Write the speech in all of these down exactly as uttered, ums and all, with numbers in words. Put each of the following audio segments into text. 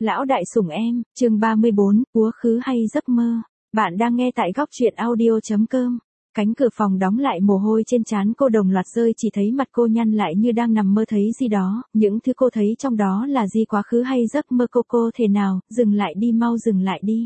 Lão đại sủng em, chương ba mươi bốn, Quá khứ hay giấc mơ. Bạn đang nghe tại góc truyện audio chấm com. Cánh cửa phòng đóng lại, mồ hôi trên trán cô đồng loạt rơi, chỉ thấy mặt cô nhăn lại như đang nằm mơ thấy gì đó, những thứ cô thấy trong đó là gì, quá khứ hay giấc mơ? Cô cô thể nào, dừng lại đi, mau dừng lại đi.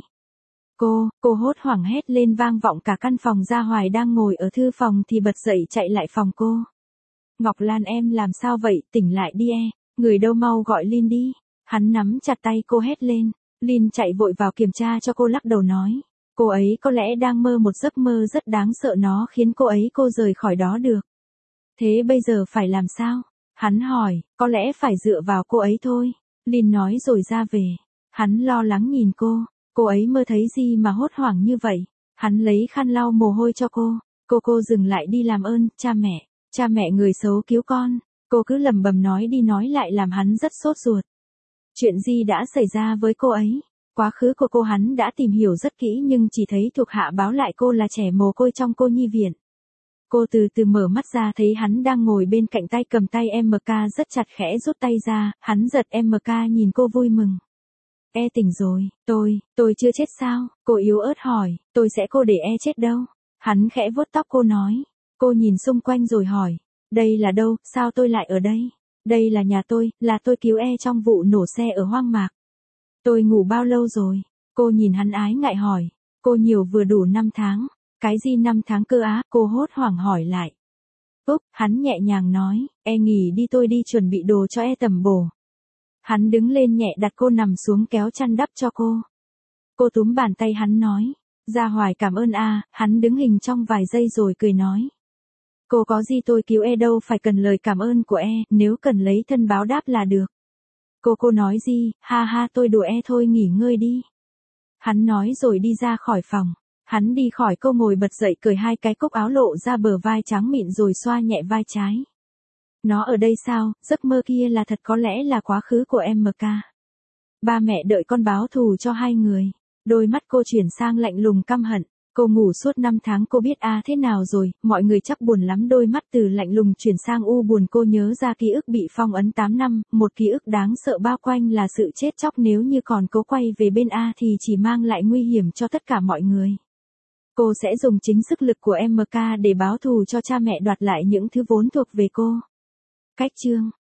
Cô, cô hốt hoảng hét lên vang vọng cả căn phòng. Gia Hoài đang ngồi ở thư phòng thì bật dậy chạy lại phòng cô. Ngọc Lan em làm sao vậy, tỉnh lại đi e, người đâu, mau gọi Linh đi. Hắn nắm chặt tay cô hét lên. Linh chạy vội vào kiểm tra cho cô, lắc đầu nói. Cô ấy có lẽ đang mơ một giấc mơ rất đáng sợ, nó khiến cô ấy cô rời khỏi đó được. Thế bây giờ phải làm sao? Hắn hỏi, có lẽ phải dựa vào cô ấy thôi. Linh nói rồi ra về. Hắn lo lắng nhìn cô. Cô ấy mơ thấy gì mà hốt hoảng như vậy? Hắn lấy khăn lau mồ hôi cho cô. Cô cô dừng lại đi, làm ơn, cha mẹ. Cha mẹ người xấu cứu con. Cô cứ lẩm bẩm nói đi nói lại làm hắn rất sốt ruột. Chuyện gì đã xảy ra với cô ấy? Quá khứ của cô hắn đã tìm hiểu rất kỹ, nhưng chỉ thấy thuộc hạ báo lại cô là trẻ mồ côi trong cô nhi viện. Cô từ từ mở mắt ra, thấy hắn đang ngồi bên cạnh, tay cầm tay em ca rất chặt, khẽ rút tay ra. Hắn giật em ca, nhìn cô vui mừng. E tỉnh rồi, tôi, tôi chưa chết sao? Cô yếu ớt hỏi, tôi sẽ cô để e chết đâu? Hắn khẽ vuốt tóc cô nói. Cô nhìn xung quanh rồi hỏi, đây là đâu, sao tôi lại ở đây? Đây là nhà tôi, là tôi cứu e trong vụ nổ xe ở hoang mạc. Tôi ngủ bao lâu rồi? Cô nhìn hắn ái ngại hỏi. Cô nhiều vừa đủ năm tháng. Cái gì năm tháng cơ á? Cô hốt hoảng hỏi lại. Úp, hắn nhẹ nhàng nói, e nghỉ đi, tôi đi chuẩn bị đồ cho e tẩm bổ. Hắn đứng lên nhẹ đặt cô nằm xuống, kéo chăn đắp cho cô. Cô túm bàn tay hắn nói. Gia Hoài cảm ơn a. Hắn đứng hình trong vài giây rồi cười nói. Cô có gì, tôi cứu e đâu phải cần lời cảm ơn của e, nếu cần lấy thân báo đáp là được. Cô cô nói gì, ha ha, tôi đùa e thôi, nghỉ ngơi đi. Hắn nói rồi đi ra khỏi phòng. Hắn đi khỏi, cô ngồi bật dậy, cởi hai cái cúc áo lộ ra bờ vai trắng mịn rồi xoa nhẹ vai trái. Nó ở đây sao, giấc mơ kia là thật, có lẽ là quá khứ của em ca. Ba mẹ đợi con báo thù cho hai người. Đôi mắt cô chuyển sang lạnh lùng căm hận. Cô ngủ suốt năm tháng, cô biết à thế nào rồi, mọi người chắc buồn lắm. Đôi mắt từ lạnh lùng chuyển sang u buồn, cô nhớ ra ký ức bị phong ấn tám năm, một ký ức đáng sợ bao quanh là sự chết chóc, nếu như còn cố quay về bên A thì chỉ mang lại nguy hiểm cho tất cả mọi người. Cô sẽ dùng chính sức lực của em ca để báo thù cho cha mẹ, đoạt lại những thứ vốn thuộc về cô. Cách chương